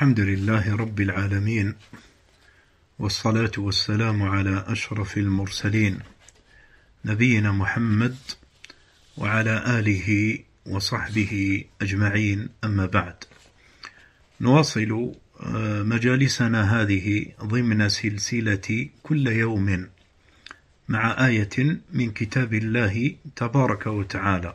الحمد لله رب العالمين، والصلاة والسلام على أشرف المرسلين نبينا محمد وعلى آله وصحبه أجمعين، أما بعد. نواصل مجالسنا هذه ضمن سلسلة كل يوم مع آية من كتاب الله تبارك وتعالى،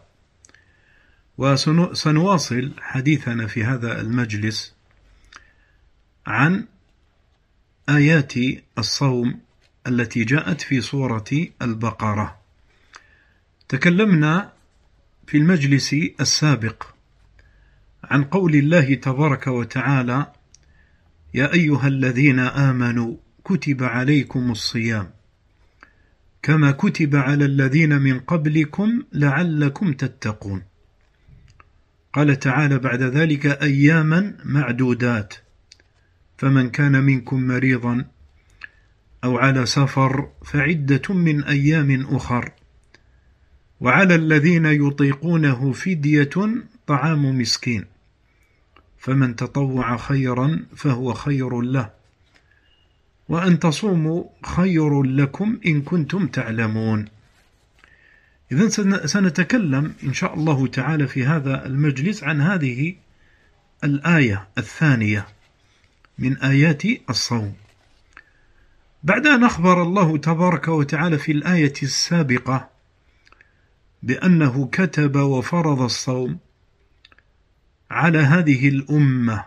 وسنواصل حديثنا في هذا المجلس عن آيات الصوم التي جاءت في سورة البقرة. تكلمنا في المجلس السابق عن قول الله تبارك وتعالى: يا أيها الذين آمنوا كتب عليكم الصيام كما كتب على الذين من قبلكم لعلكم تتقون. قال تعالى بعد ذلك: أياما معدودات، فمن كان منكم مريضا أو على سفر فعدة من أيام أخر، وعلى الذين يطيقونه فدية طعام مسكين، فمن تطوع خيرا فهو خير له، وأن تصوموا خير لكم إن كنتم تعلمون. إذن سنتكلم إن شاء الله تعالى في هذا المجلس عن هذه الآية الثانية من آيات الصوم. بعد أن أخبر الله تبارك وتعالى في الآية السابقة بأنه كتب وفرض الصوم على هذه الأمة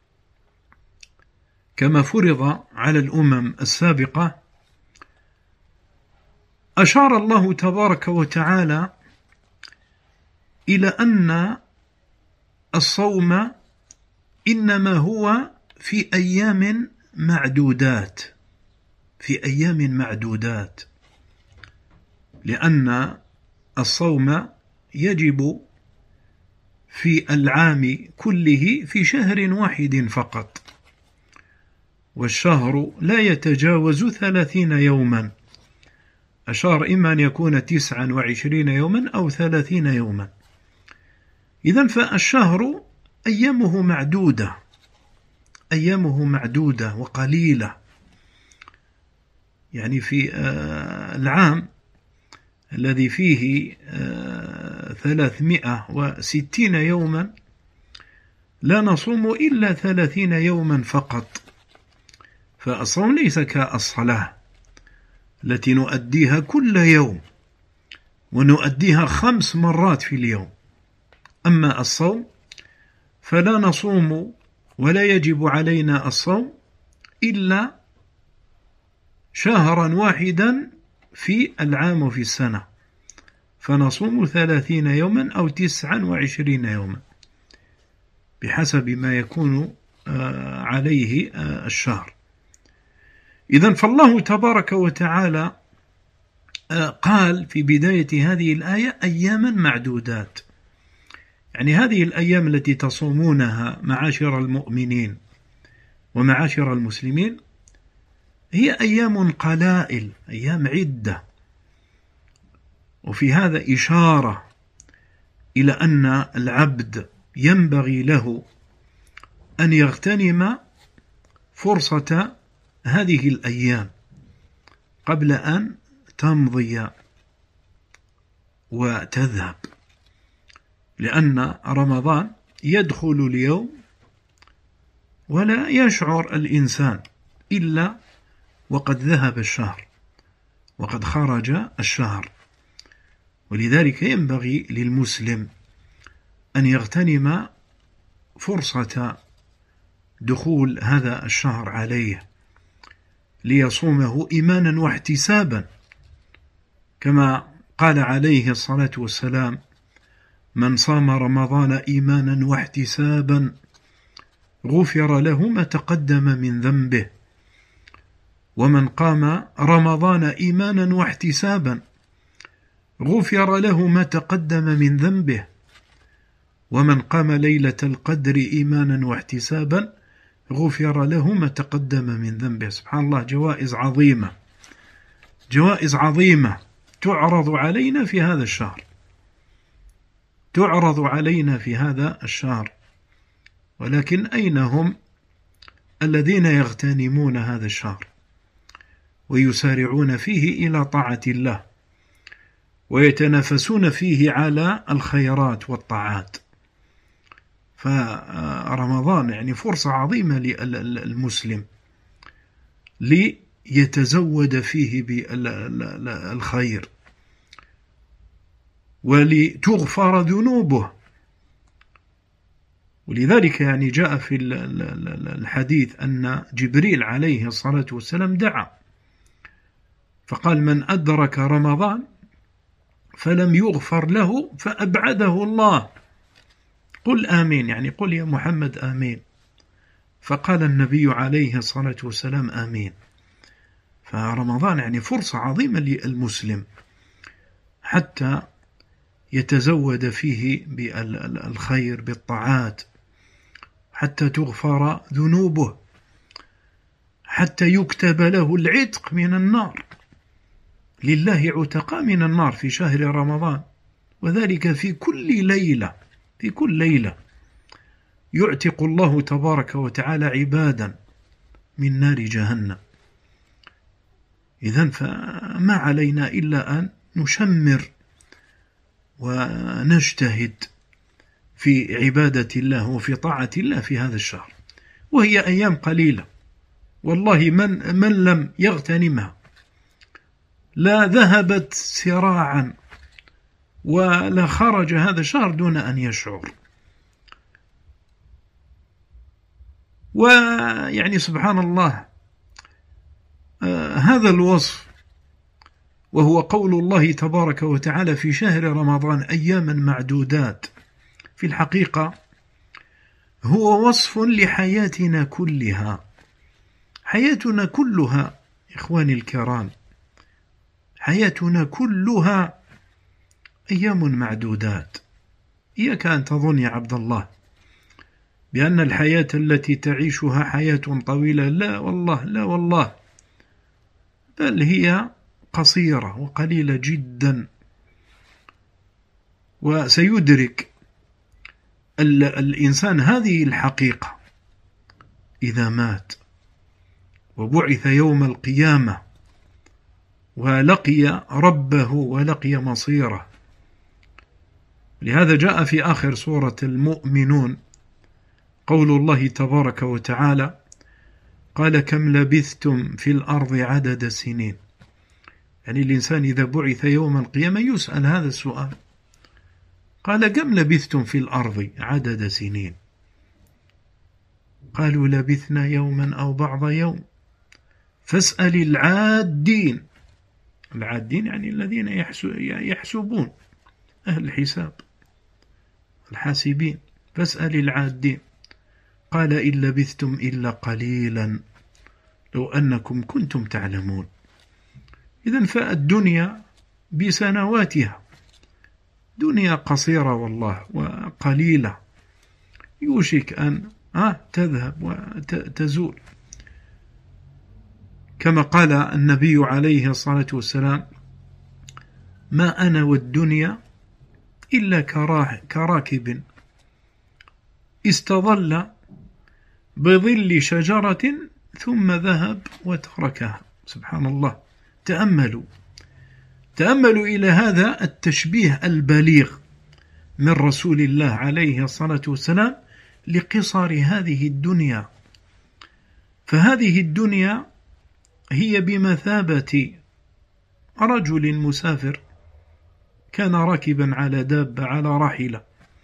كما فرض على الأمم السابقة، أشار الله تبارك وتعالى إلى أن الصوم إنما هو في أيام معدودات، في أيام معدودات، لأن الصوم يجب في العام كله في شهر واحد فقط، والشهر لا يتجاوز 30 يوما. أشار إما أن يكون 29 يوما أو 30 يوما. إذن فالشهر أيامه معدودة، أيامه معدودة وقليلة. يعني في العام الذي فيه 360 يوما لا نصوم إلا 30 يوما فقط. فالصوم ليس كالصلاة التي نؤديها كل يوم ونؤديها 5 مرات في اليوم. أما الصوم فلا نصوم ولا يجب علينا الصوم إلا شهرا واحدا في العام وفي السنة، فنصوم 30 يوما أو 29 يوما بحسب ما يكون عليه الشهر. إذن فالله تبارك وتعالى قال في بداية هذه الآية: أياما معدودات. يعني هذه الأيام التي تصومونها معاشر المؤمنين ومعاشر المسلمين هي أيام قلائل، أيام عدة. وفي هذا إشارة إلى أن العبد ينبغي له أن يغتنم فرصة هذه الأيام قبل أن تمضي وتذهب، لأن رمضان يدخل اليوم ولا يشعر الإنسان إلا وقد ذهب الشهر وقد خرج الشهر. ولذلك ينبغي للمسلم أن يغتنم فرصة دخول هذا الشهر عليه ليصومه إيمانا واحتسابا، كما قال عليه الصلاة والسلام: من صام رمضان إيمانا واحتسابا غفر له ما تقدم من ذنبه، ومن قام رمضان إيمانا واحتسابا غفر له ما تقدم من ذنبه، ومن قام ليلة القدر إيمانا واحتسابا غفر له ما تقدم من ذنبه. سبحان الله، جوائز عظيمة، جوائز عظيمة تعرض علينا في هذا الشهر، تعرض علينا في هذا الشهر. ولكن أين هم الذين يغتنمون هذا الشهر ويسارعون فيه إلى طاعة الله ويتنافسون فيه على الخيرات والطاعات. فرمضان يعني فرصة عظيمة للمسلم ليتزود فيه بالخير ولتغفر ذنوبه. ولذلك يعني جاء في الحديث أن جبريل عليه الصلاة والسلام دعا فقال: من أدرك رمضان فلم يغفر له فأبعده الله. قل آمين، يعني قل يا محمد آمين. فقال النبي عليه الصلاة والسلام آمين. فرمضان يعني فرصة عظيمة للمسلم حتى يتزود فيه بالخير بالطاعات، حتى تغفر ذنوبه، حتى يكتب له العتق من النار. لله عتقاء من النار في شهر رمضان، وذلك في كل ليلة، في كل ليلة يعتق الله تبارك وتعالى عبادا من نار جهنم. إذن فما علينا إلا أن نشمر ونجتهد في عبادة الله وفي طاعة الله في هذا الشهر، وهي أيام قليلة والله من لم يغتنمها لا ذهبت سراعا ولا خرج هذا الشهر دون أن يشعر. ويعني سبحان الله هذا الوصف وهو قول الله تبارك وتعالى في شهر رمضان أياما معدودات، في الحقيقة هو وصف لحياتنا كلها. حياتنا كلها إخواني الكرام، حياتنا كلها أيام معدودات. إياك أن تظن يا عبد الله بأن الحياة التي تعيشها حياة طويلة، لا والله، لا والله، بل هي قصيرة وقليلة جدا. وسيدرك الإنسان هذه الحقيقة إذا مات وبعث يوم القيامة ولقي ربه ولقي مصيره. لهذا جاء في آخر سورة المؤمنون قول الله تبارك وتعالى: قال كم لبثتم في الأرض عدد سنين. يعني الإنسان إذا بعث يوم القيامة يسأل هذا السؤال، قال كم لبثتم في الأرض عدد سنين؟ قالوا لبثنا يوما أو بعض يوم فاسأل العادين. العادين يعني الذين يحسبون، أهل الحساب، الحاسبين. فاسأل العادين. قال إن لبثتم إلا قليلا لو أنكم كنتم تعلمون. إذن فالدنيا بسنواتها دنيا قصيرة والله وقليلة، يوشك أن تذهب وتزول. كما قال النبي عليه الصلاة والسلام: ما أنا والدنيا إلا كراكب استظل بظل شجرة ثم ذهب وتركها. سبحان الله. تأملوا إلى هذا التشبيه البليغ من رسول الله عليه الصلاة والسلام لقصر هذه الدنيا. فهذه الدنيا هي بمثابة رجل مسافر كان راكبا على دابة على راحلة،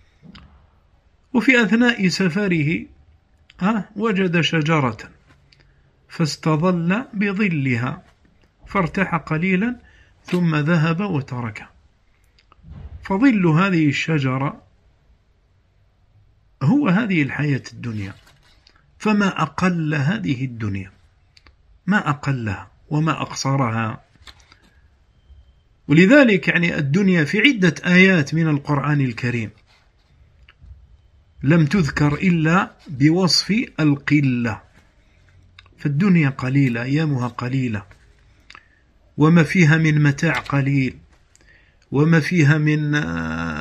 وفي أثناء سفره وجد شجرة فاستظل بظلها فارتاح قليلا ثم ذهب وتركها. فظل هذه الشجرة هو هذه الحياة الدنيا. فما أقل هذه الدنيا، ما أقلها وما أقصرها. ولذلك يعني الدنيا في عدة آيات من القرآن الكريم لم تذكر إلا بوصف القلة. فالدنيا قليلة، أيامها قليلة، وما فيها من متاع قليل، وما فيها من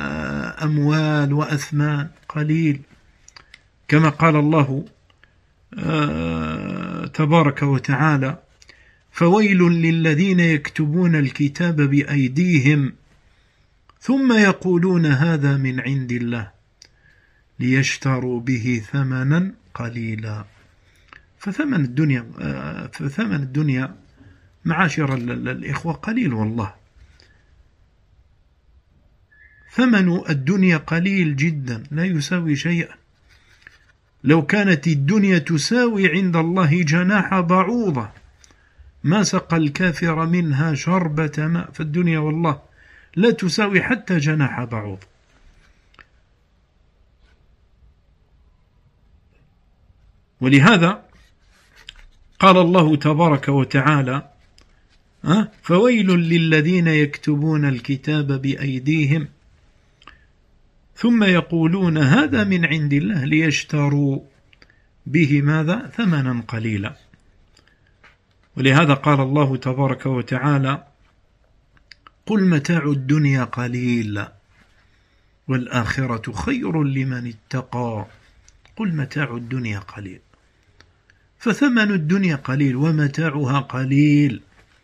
أموال وأثمان قليل. كما قال الله تبارك وتعالى: فويل للذين يكتبون الكتاب بأيديهم ثم يقولون هذا من عند الله ليشتروا به ثمنا قليلا. فثمن الدنيا معاشر الإخوة قليل والله. ثمن الدنيا قليل جدا، لا يساوي شيئا. لو كانت الدنيا تساوي عند الله جناح بعوضة ما سقى الكافر منها شربة ماء. فالدنيا والله لا تساوي حتى جناح بعوض. ولهذا قال الله تبارك وتعالى: فويل للذين يكتبون الكتاب بأيديهم ثم يقولون هذا من عند الله ليشتروا به ماذا؟ ثمنا قليلا. ولهذا قال الله تبارك وتعالى: قل متاع الدنيا قليل والآخرة خير لمن اتقى. قل متاع الدنيا قليل، فثمن الدنيا قليل ومتاعها قليل.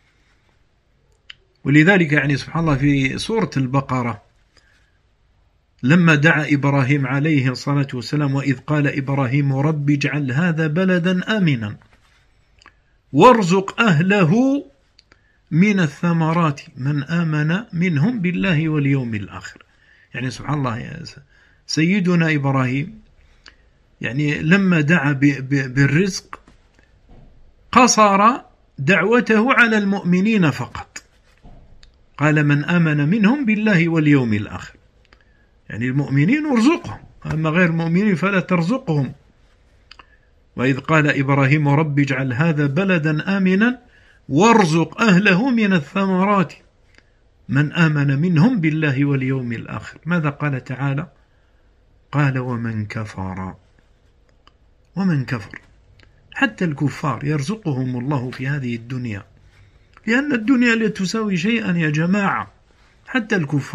ولذلك يعني سبحان الله في سورة البقرة لما دعا إبراهيم عليه الصلاة والسلام: وإذ قال إبراهيم رب اجعل هذا بلدا آمنا وارزق أهله من الثمرات من آمن منهم بالله واليوم الآخر. يعني سبحان الله سيدنا إبراهيم يعني لما دعا بالرزق قصر دعوته على المؤمنين فقط، قال من آمن منهم بالله واليوم الآخر، يعني المؤمنين ارزقهم، أما غير المؤمنين فلا ترزقهم. وإذ قال إبراهيم رب اجعل هذا بلدا آمنا وارزق أهله من الثمرات من آمن منهم بالله واليوم الآخر. ماذا قال تعالى؟ قال ومن كفر. ومن كفر، حتى الكفار يرزقهم الله في هذه الدنيا، لأن الدنيا لا تساوي شيئا يا جماعة. حتى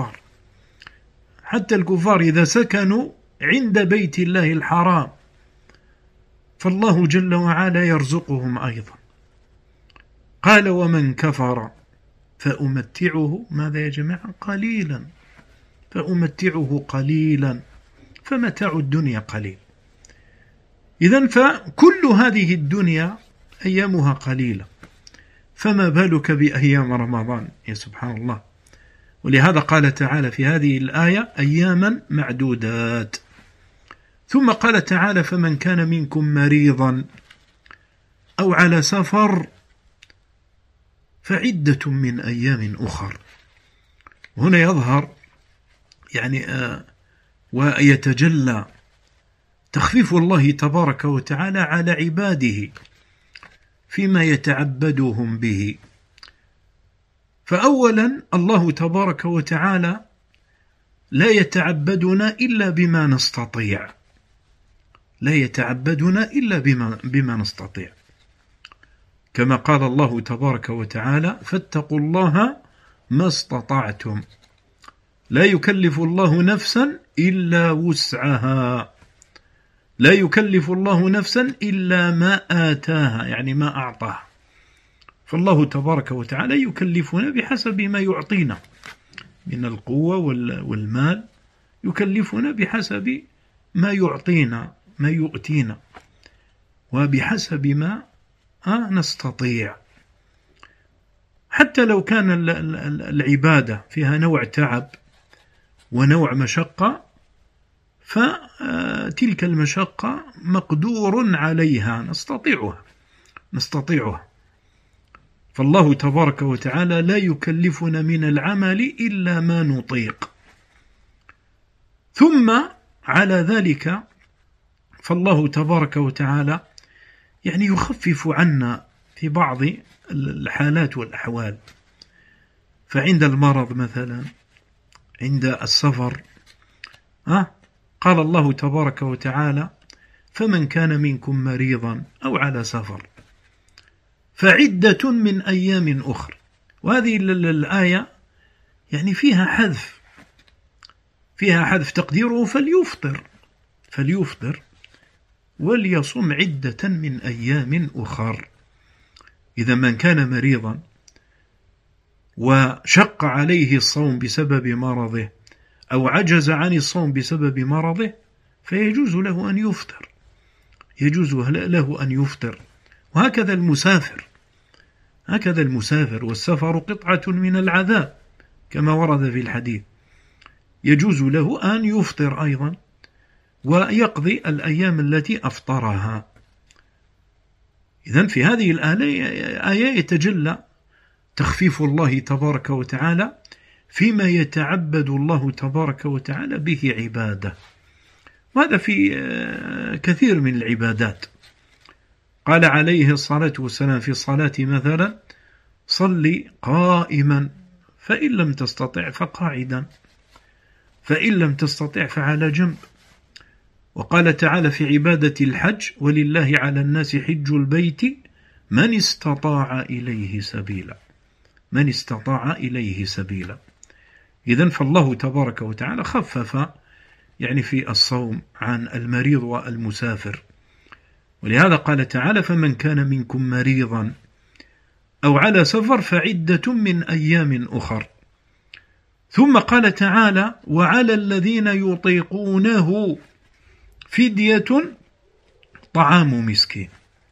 الكفار إذا سكنوا عند بيت الله الحرام فالله جل وعلا يرزقهم أيضا. قال ومن كفر فأمتعه ماذا يا جماعة؟ قليلا. فأمتعه قليلا، فمتاع الدنيا قليل. إذن فكل هذه الدنيا أيامها قليلة، فما بالك بأيام رمضان يا سبحان الله. ولهذا قال تعالى في هذه الآية أياما معدودات. ثم قال تعالى فمن كان منكم مريضا أو على سفر فعدة من أيام أخر. هنا يظهر يعني ويتجلى تخفيف الله تبارك وتعالى على عباده فيما يتعبدهم به. فأولا الله تبارك وتعالى لا يتعبدنا إلا بما نستطيع، لا يتعبدنا إلا بما نستطيع، كما قال الله تبارك وتعالى فاتقوا الله ما استطعتم، لا يكلف الله نفسا إلا وسعها، لا يكلف الله نفسا إلا ما آتاها، يعني ما أعطاها. فالله تبارك وتعالى يكلفنا بحسب ما يعطينا من القوة والمال، يكلفنا بحسب ما يعطينا ما يؤتينا وبحسب ما نستطيع. حتى لو كان العبادة فيها نوع تعب ونوع مشقة فتلك المشقة مقدور عليها، نستطيعها. فالله تبارك وتعالى لا يكلفنا من العمل إلا ما نطيق. ثم على ذلك فالله تبارك وتعالى يعني يخفف عنا في بعض الحالات والأحوال. فعند المرض مثلا، عند السفر، قال الله تبارك وتعالى فمن كان منكم مريضا أو على سفر فعدة من أيام أخر. وهذه الآية يعني فيها حذف تقديره فليفطر. وليصم عدة من أيام أخر. إذا من كان مريضا وشق عليه الصوم بسبب مرضه أو عجز عن الصوم بسبب مرضه فيجوز له أن يفطر، يجوز له أن يفطر. وهكذا المسافر، هكذا المسافر، والسفر قطعة من العذاب كما ورد في الحديث، يجوز له أن يفطر أيضا ويقضي الأيام التي أفطرها. إذن في هذه الآية يتجلى تخفيف الله تبارك وتعالى فيما يتعبد الله تبارك وتعالى به عباده، وهذا في كثير من العبادات. قال عليه الصلاة والسلام في الصلاة مثلا: صل قائما فإن لم تستطع فقاعدا، فإن لم تستطع فعلى جنب. وقال تعالى في عبادة الحج: ولله على الناس حج البيت من استطاع إليه سبيلا، من استطاع إليه سبيلا. إذن فالله تبارك وتعالى خفف يعني في الصوم عن المريض والمسافر، ولهذا قال تعالى: فمن كان منكم مريضا أو على سفر فعدة من أيام أخر. ثم قال تعالى: وعلى الذين يطيقونه فدية طعام مسكين.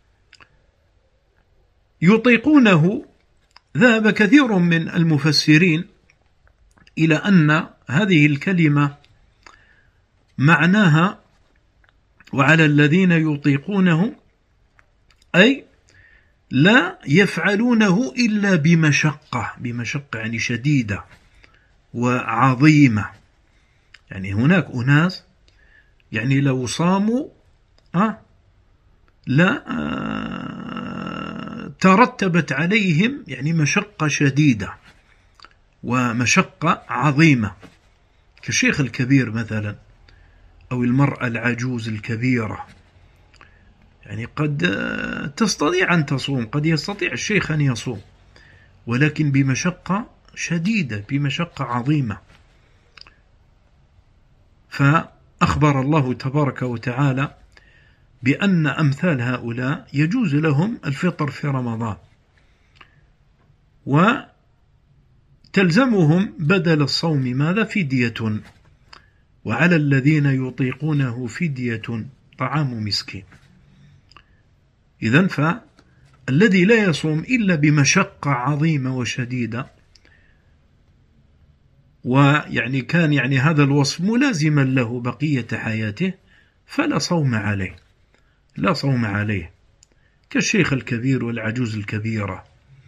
يطيقونه، ذهب كثير من المفسرين إلى أن هذه الكلمة معناها وعلى الذين يطيقونه أي لا يفعلونه إلا بمشقة، بمشقة يعني شديدة وعظيمة. يعني هناك أناس يعني لو صاموا لا ترتبت عليهم يعني مشقة شديدة ومشقة عظيمة، كالشيخ الكبير مثلا أو المرأة العجوز الكبيرة. يعني قد تستطيع أن تصوم، قد يستطيع الشيخ أن يصوم، ولكن بمشقة شديدة، بمشقة عظيمة. فأخبر الله تبارك وتعالى بأن أمثال هؤلاء يجوز لهم الفطر في رمضان، وتلزمهم بدل الصوم ماذا؟ فدية. وعلى الذين يطيقونه فدية طعام مسكين. إذن فالذي لا يصوم إلا بمشقة عظيمة وشديدة، ويعني كان يعني هذا الوصف ملازما له بقية حياته، فلا صوم عليه، لا صوم عليه. كالشيخ الكبير والعجوز الكبيرة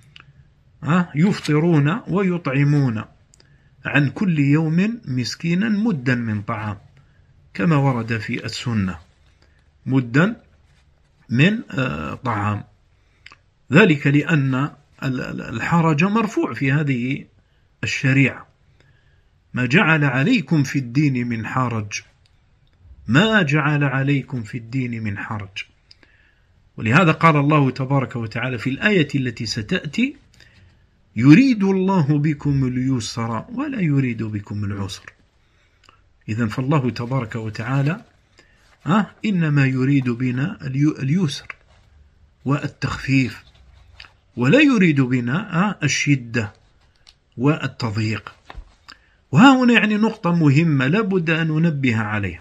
يفطرون ويطعمون عن كل يوم مسكينا مدا من طعام، كما ورد في السنة، مدا من طعام. ذلك لأن الحرج مرفوع في هذه الشريعة. ما جعل عليكم في الدين من حرج، ما جعل عليكم في الدين من حرج. ولهذا قال الله تبارك وتعالى في الآية التي ستأتي: يريد الله بكم اليسر ولا يريد بكم العسر. إذن فالله تبارك وتعالى إنما يريد بنا اليسر والتخفيف، ولا يريد بنا الشدة والتضييق. وها هنا يعني نقطة مهمة لا بد أن ننبه عليها.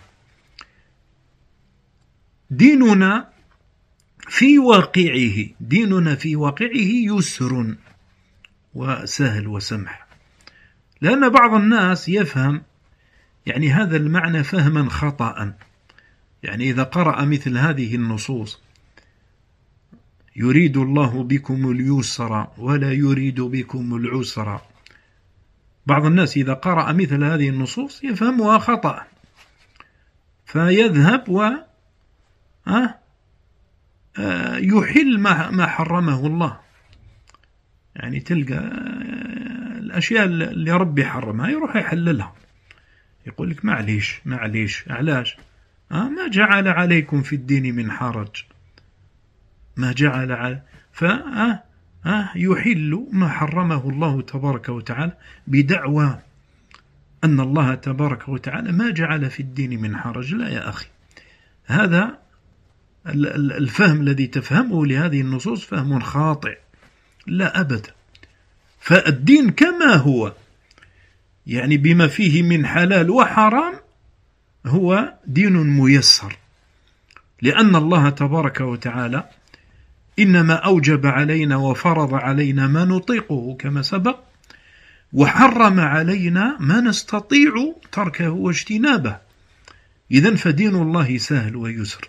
ديننا في واقعه يسر وسهل وسمح، لأن بعض الناس يفهم يعني هذا المعنى فهما خطأ. يعني إذا قرأ مثل هذه النصوص: يريد الله بكم اليسر ولا يريد بكم العسر، بعض الناس إذا قرأ مثل هذه النصوص يفهمها خطأ، فيذهب و يحل ما حرمه الله. يعني تلقى الأشياء اللي ربي حرمها يروح يحللها، يقول لك معليش علاش؟ ما جعل عليكم في الدين من حرج، ما جعل على يحل ما حرمه الله تبارك وتعالى بدعوى أن الله تبارك وتعالى ما جعل في الدين من حرج. لا يا أخي، هذا الفهم الذي تفهمه لهذه النصوص فهم خاطئ، لا أبدا. فالدين كما هو، يعني بما فيه من حلال وحرام، هو دين ميسر، لأن الله تبارك وتعالى إنما أوجب علينا وفرض علينا ما نطيقه كما سبق، وحرم علينا ما نستطيع تركه واجتنابه. إذن فدين الله سهل ويسر.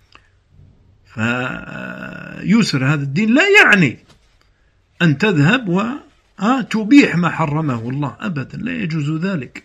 فيسر هذا الدين لا يعني أن تذهب وتبيح ما حرمه الله، أبدا لا يجوز ذلك.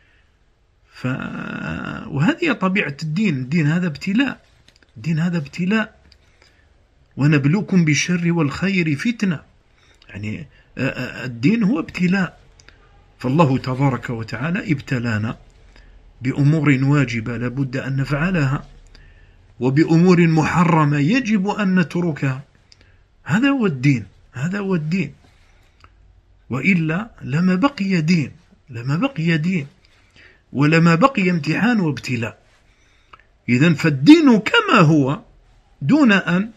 وهذه طبيعة الدين. الدين هذا ابتلاء، الدين هذا ابتلاء. ونبلوكم بالشر والخير فتنة، يعني الدين هو ابتلاء. فالله تبارك وتعالى ابتلانا بأمور واجبة لابد أن نفعلها، وبأمور محرمة يجب أن نتركها. هذا هو الدين، هذا هو الدين. وإلا لما بقي دين، لما بقي دين، ولما بقي امتحان وابتلاء. إذن فالدين كما هو دون أن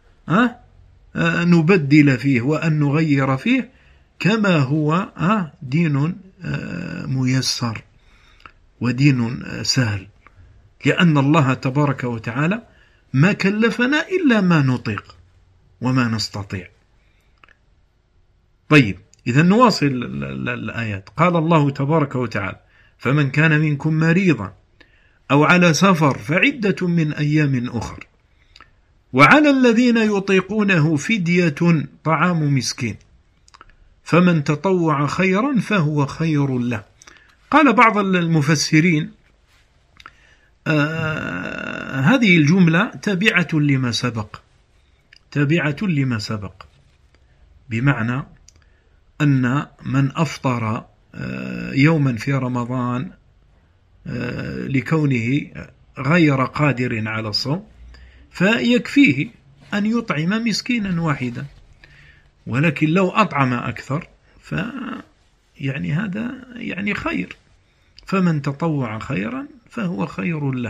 نبدل فيه وأن نغير فيه، كما هو دين ميسر ودين سهل، لأن الله تبارك وتعالى ما كلفنا إلا ما نطيق وما نستطيع. طيب، إذا نواصل الآيات. قال الله تبارك وتعالى: فمن كان منكم مريضا أو على سفر فعدة من أيام أخر، وعلى الذين يطيقونه فدية طعام مسكين، فمن تطوع خيرا فهو خير له. قال بعض المفسرين هذه الجملة تابعة لما سبق، تابعة لما سبق، بمعنى أن من أفطر يوما في رمضان لكونه غير قادر على الصوم فيكفيه أن يطعم مسكينا واحدا، ولكن لو أطعم أكثر يعني هذا يعني خير، فمن تطوع خيرا فهو خير له.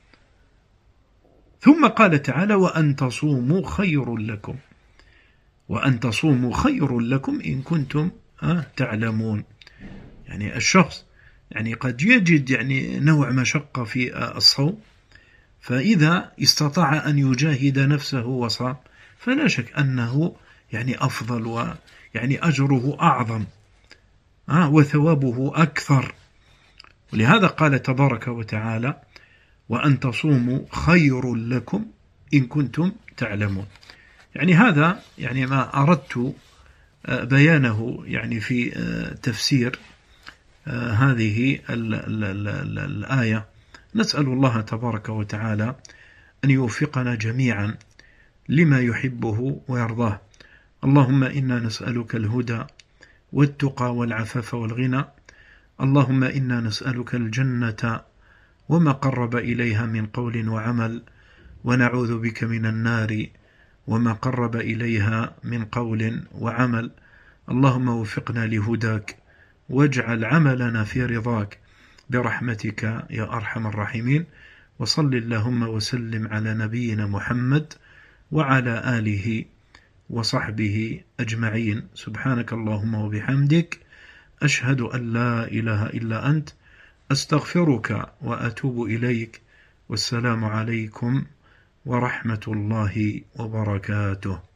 ثم قال تعالى: وأن تصوموا خير لكم، وأن تصوموا خير لكم إن كنتم تعلمون. يعني الشخص يعني قد يجد يعني نوع مشقة في الصوم، فإذا استطاع أن يجاهد نفسه وصام فلا شك أنه يعني أفضل، ويعني أجره أعظم وثوابه أكثر. ولهذا قال تبارك وتعالى: وأن تصوموا خير لكم إن كنتم تعلمون. يعني هذا يعني ما أردت بيانه يعني في تفسير هذه الآية. نسأل الله تبارك وتعالى أن يوفقنا جميعا لما يحبه ويرضاه. اللهم إنا نسألك الهدى والتقى والعفاف والغنى. اللهم إنا نسألك الجنة وما قرب إليها من قول وعمل، ونعوذ بك من النار وما قرب إليها من قول وعمل. اللهم وفقنا لهداك واجعل عملنا في رضاك برحمتك يا أرحم الراحمين. وصل اللهم وسلم على نبينا محمد وعلى آله وصحبه أجمعين. سبحانك اللهم وبحمدك، أشهد أن لا إله إلا أنت، أستغفرك وأتوب إليك. والسلام عليكم ورحمة الله وبركاته.